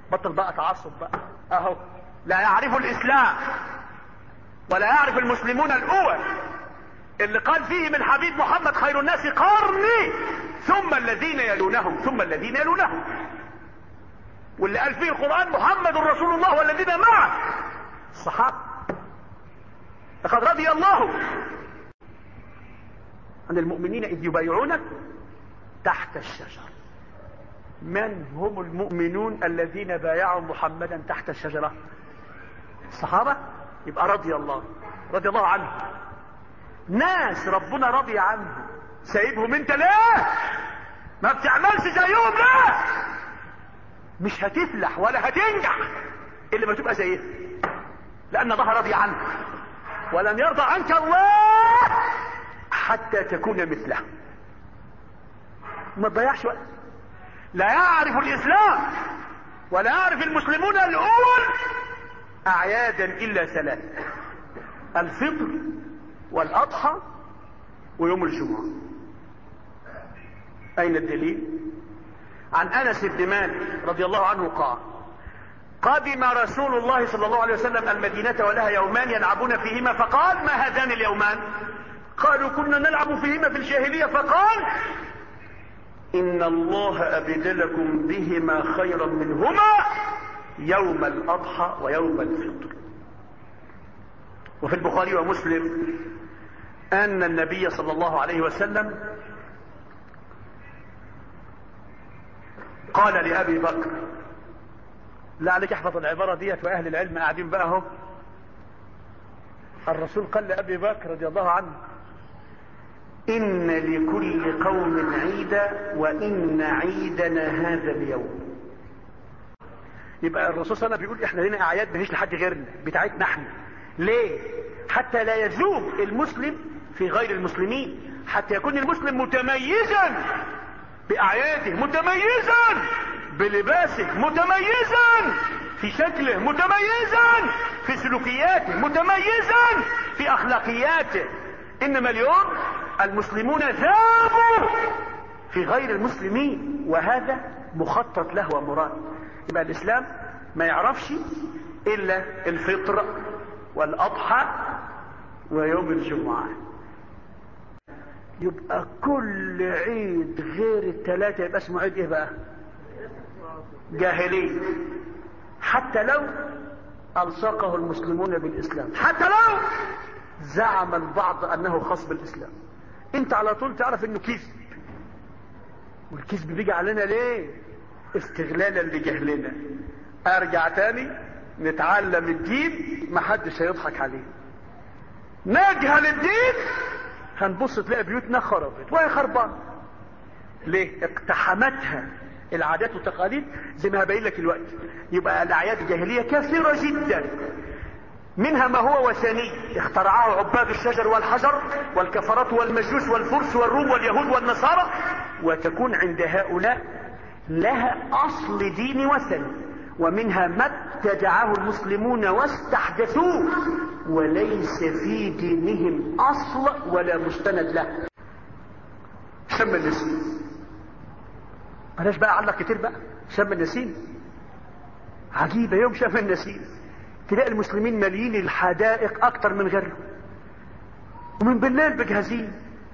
بطل بقى تعصب بقى. اهو لا يعرف الاسلام ولا يعرف المسلمون الاول اللي قال فيه من حبيب محمد خير الناس قرني ثم الذين يلونهم ثم الذين يلونهم، واللي قال فيه القرآن محمد رسول الله والذين معه الصحابة. لقد رضي الله عن المؤمنين إذ يبايعونك تحت الشجرة. من هم المؤمنون الذين بايعوا محمدا تحت الشجرة؟ الصحابة. يبقى رضي الله عنه. ناس ربنا رضي عنه سايبهم انت ليه؟ ما بتعملش زيهم ليه؟ مش هتفلح ولا هتنجح الا ما تبقى زيهم، لان الله رضي عنك ولن يرضى عنك الله حتى تكون مثله. ما تضيعش وقت. لا يعرف الاسلام ولا يعرف المسلمون الاول اعيادا الا ثلاث: الفطر والاضحى ويوم الجمعة. اين الدليل؟ عن انس بن مالك رضي الله عنه قال: قدم رسول الله صلى الله عليه وسلم المدينة ولها يومان يلعبون فيهما، فقال: ما هذان اليومان؟ قالوا: كنا نلعب فيهما في الجاهلية. فقال: إن الله أبدلكم بهما خيرا منهما يوم الأضحى ويوم الفطر. وفي البخاري ومسلم أن النبي صلى الله عليه وسلم قال لأبي بكر، لا عليك احفظ العبارة ديت وأهل العلم قاعدين بقى اهو. الرسول قال لأبي بكر رضي الله عنه: إن لكل قوم عيدا وإن عيدنا هذا اليوم. يبقى الرسول صلى الله عليه وسلم بيقول احنا لنا أعياد مفيش لحد غيرنا بتاعتنا احنا. ليه؟ حتى لا يذوب المسلم في غير المسلمين، حتى يكون المسلم متميزا بأعياده، متميزا بلباسه، متميزا في شكله، متميزا في سلوكياته، متميزا في أخلاقياته. إنما اليوم المسلمون ذابوا في غير المسلمين، وهذا مخطط له ومراد. يبقى الإسلام ما يعرفش إلا الفطر والأضحى ويوم الجمعة. يبقى كل عيد غير الثلاثة يبقى اسمه عيد ايه بقى؟ جاهلي. حتى لو ألصقه المسلمون بالإسلام، حتى لو زعم البعض أنه خاص بالإسلام، انت على طول تعرف انه كذب. والكذب بيجي علينا ليه؟ استغلالا لجهلنا. ارجع تاني نتعلم الدين، محدش هيضحك عليه. نجهل الدين هنبص تلاقي بيوتنا خربت وهي خربانه. ليه؟ اقتحمتها العادات والتقاليد زي ما هبين لك الوقت. يبقى الاعياد الجاهليه كثيره جدا، منها ما هو وثني اخترعه عباد الشجر والحجر والكفرة والمجوس والفرس والروم واليهود والنصارى، وتكون عند هؤلاء لها اصل دين وثني، ومنها ما ابتدعه المسلمون واستحدثوه وليس في دينهم اصل ولا مستند له. شم النسيم، بلاش بقى علق كتير بقى. شم النسيم عجيبة. يوم شم النسيم تلاقي المسلمين مالين الحدائق اكتر من غيرهم، ومن بالليل بجهزين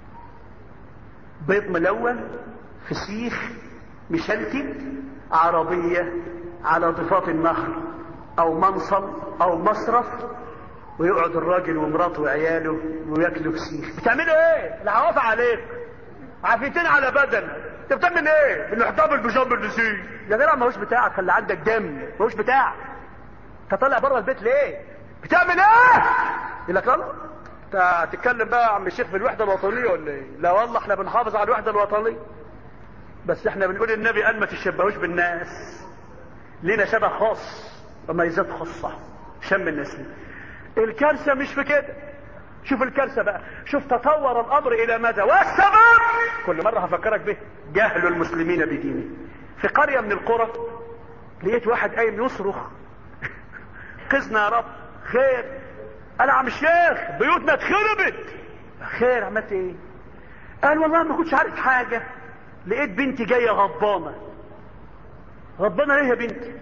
بيض ملون، فسيخ مشلتت، عربية على ضفاف النهر او منصل او مصرف، ويقعد الراجل ومراته وعياله وياكلوا فسيخ. بتعملوا ايه؟ العوافة عليك، عافيتين على بدن. انت بتعمل ايه؟ بنحتضر البيجامه النسيم. يا جدع ما هوش بتاعك، خلي عندك دم، ما هوش بتاعك. انت طالع بره البيت ليه؟ بتعمل ايه؟ يقول لك لا انت هتتكلم بقى يا عم الشيخ في الوحده الوطنيه ولا ايه؟ لا والله احنا بنحافظ على الوحده الوطنيه، بس احنا بنقول النبي قال ما تشبهوش بالناس، لينا شبه خاص وميزات خاصه. شم النسيم. الكارثه مش في كده. شوف الكارثه بقى، شوف تطور الامر الى ماذا، والسبب كل مره هفكرك به: جهل المسلمين بدينه. في قريه من القرى لقيت واحد قايم يصرخ: قزنا يا رب. خير؟ قال: عم الشيخ بيوتنا اتخربت. خير عملت ايه؟ قال: والله ما كنتش عارف حاجه، لقيت بنتي جايه غضبانه. غضبانه ليه يا بنتي؟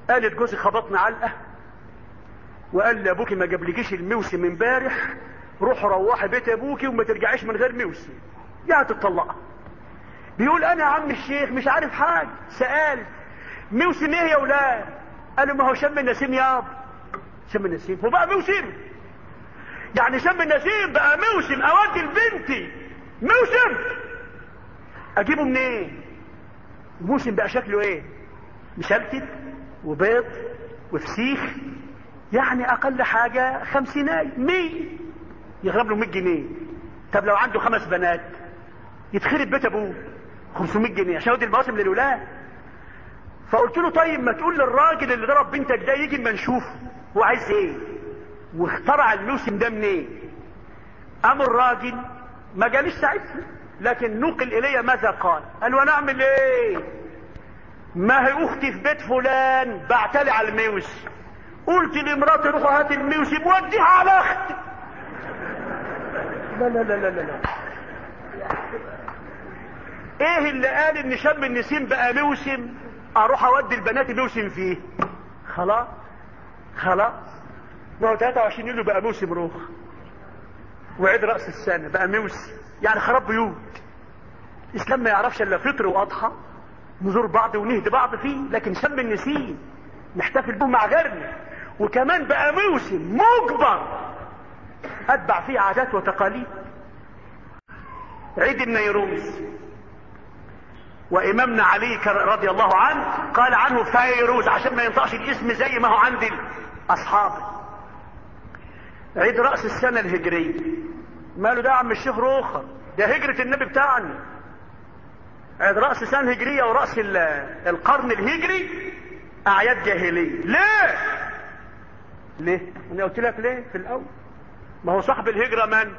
قالت جوزي خبطنا علقه وقال لي ابوكي ما جابلكيش الموسم امبارح، روحي بيت ابوكي وما ترجعيش من غير موسم، يا هتطلقها. بيقول انا يا عم الشيخ مش عارف حاجه، سأل موسم ايه يا ولاد؟ قالوا ما هو شم النسيم يابا. شم النسيم هو بقى موسم؟ يعني شم النسيم بقى موسم اودي لبنتي موسم؟ اجيبه منين؟ الموسم بقى شكله ايه؟ مشلتت وبيض وفسيخ، يعني اقل حاجة 50 100 يغرب له 100 جنيه. طب لو عنده 5 بنات يتخرب بيت ابوه 500 جنيه عشان يودي المواسم للولاد. فقلت له طيب ما تقول للراجل اللي ضرب بنتك ده يجي اما نشوفه هو عايز ايه واخترع الموسم ده منين. قام الراجل ما جاليش ساعتها، لكن نقل الي ماذا قال. قال وانا اعمل ايه؟ ما هي اختي في بيت فلان بعتلي على الموسم، قلت لمراتي روح هات الموسم وديها على اختي. لا لا لا لا لا، ايه اللي قال ان شم النسيم بقى موسم اروح اودي البنات موسم فيه؟ خلاص ما هو 23 يوليو بقى موسم روح، وعيد رأس السنة بقى موسم، يعني خراب بيوت. الاسلام ما يعرفش الا فطر واضحى نزور بعض ونهدي بعض فيه، لكن شم النسيم نحتفل به مع غيرنا، وكمان بقى موسم مجبر اتبع فيه عادات وتقاليد. عيد النيروز، وامامنا علي رضي الله عنه قال عنه فيروز عشان ما ينطقش الاسم زي ما هو عند اصحابه. عيد رأس السنة الهجرية، ماله ده يا عم الشيخ روخر؟ ده هجرة النبي بتاعنا. عيد رأس السنة الهجرية ورأس القرن الهجري اعياد جاهلية. ليه؟ انا قلت لك ليه في الاول؟ ما هو صاحب الهجرة من؟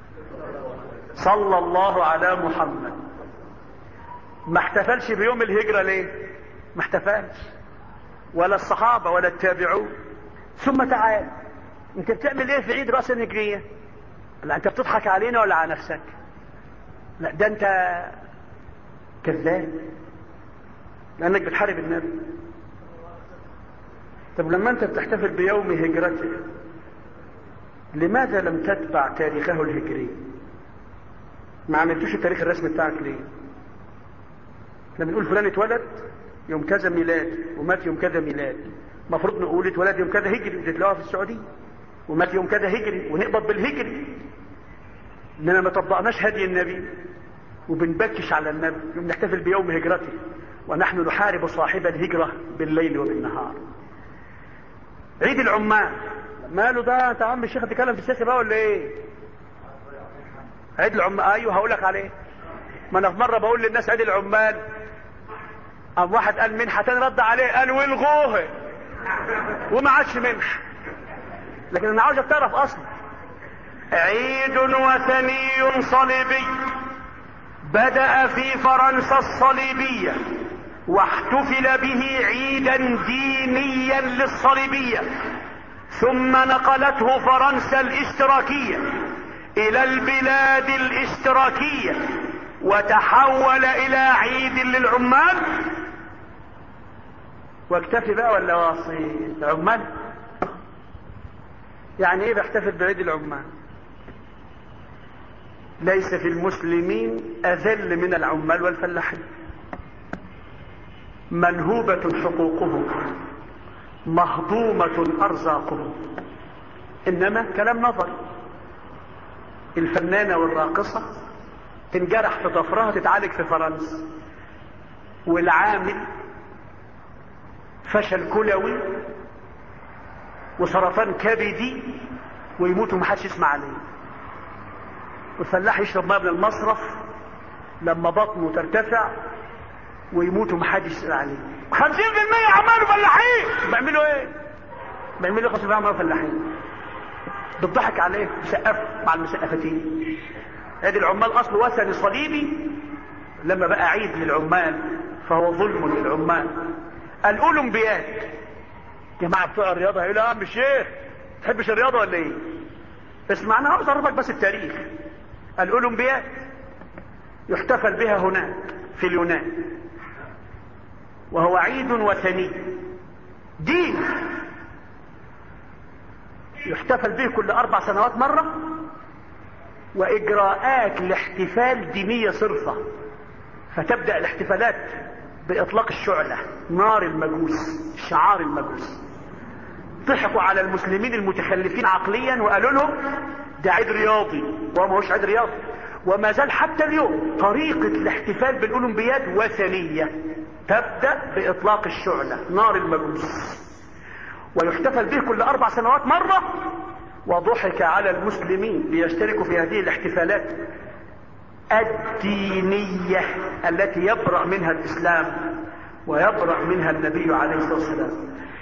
صلى الله على محمد. ما احتفلش بيوم الهجرة ليه؟ ما احتفلش، ولا الصحابة ولا التابعون. ثم تعال انت بتعمل ايه في عيد رأس الهجرية؟ لا انت بتضحك علينا ولا على نفسك؟ لا ده انت كذاب، لانك بتحارب النبي. طب لما انت بتحتفل بيوم هجرته لماذا لم تتبع تاريخه الهجري؟ ما عملتوش التاريخ الرسمي بتاعك ليه؟ لما نقول فلان اتولد يوم كذا ميلاد ومات يوم كذا ميلاد، المفروض نقول اتولد يوم كذا هجري بتتلاقوها في السعودية، ومات يوم كذا هجري ونقبض بالهجري. اننا ما طبقناش هدي النبي وبنبكش على النبي يوم نحتفل بيوم هجرته، ونحن نحارب صاحب الهجرة بالليل وبالنهار. عيد العمال، ماله ده؟ انت عم الشيخ تتكلم في السياسة بقى ولا ايه؟ عيد العمال، ايوه هقولك عليه. ما انا في مرة بقول للناس عيد العمال، قام واحد قال منحة، تاني رد عليه قال والغوه، وما عادش منحة. لكن انا عاوزك تعرف اصلا عيد وثني صليبي بدأ في فرنسا الصليبية، واحتفل به عيدا دينيا للصليبية، ثم نقلته فرنسا الاشتراكية الى البلاد الاشتراكية وتحول الى عيد للعمال. واكتفي بقى ولا واصي عمال؟ يعني ايه بيحتفل بعيد العمال؟ ليس في المسلمين اذل من العمال والفلاحين، منهوبة حقوقهم، مهضومة ارزاقهم، انما كلام نظري. الفنانة والراقصة تنجرح في ضفرها تتعالج في فرنسا، والعامل فشل كلوي وسرطان كبدي ويموت ومحدش يسمع عليه، والفلاح يشرب ماء من المصرف لما بطنه ترتفع ويموت ومحدش يسمع عليه. 50% عمالوا فلاحين. بيعملوا ايه؟ بيعملوا 50% عمالوا فلاحين، بتضحك عليه، مسقف مع المسقفتين. هذه العمال اصل وثني صليبي، لما بقى عيد للعمال فهو ظلم للعمال. الاولمبياد، جماعة بتوع الرياضة هيقولوا يا عم الشيخ تحبش الرياضة ولا ايه؟ اسمع انا عاوز اعرفك بس التاريخ. الاولمبياد يحتفل بها هناك في اليونان، وهو عيد وثني دين يحتفل به كل 4 سنوات مرة، واجراءات الاحتفال دينية صرفة. فتبدأ الاحتفالات باطلاق الشعلة، نار المجوس، شعار المجوس. ضحكوا على المسلمين المتخلفين عقليا وقالوا لهم ده عيد رياضي، وهو ماهوش عيد رياضي. وما زال حتى اليوم طريقة الاحتفال بالاولمبياد وثنية، تبدأ باطلاق الشعلة، نار المجوس، ويحتفل به كل 4 سنوات مرة. وضحك على المسلمين ليشتركوا في هذه الاحتفالات الدينية التي يبرأ منها الإسلام ويبرأ منها النبي عليه الصلاة والسلام.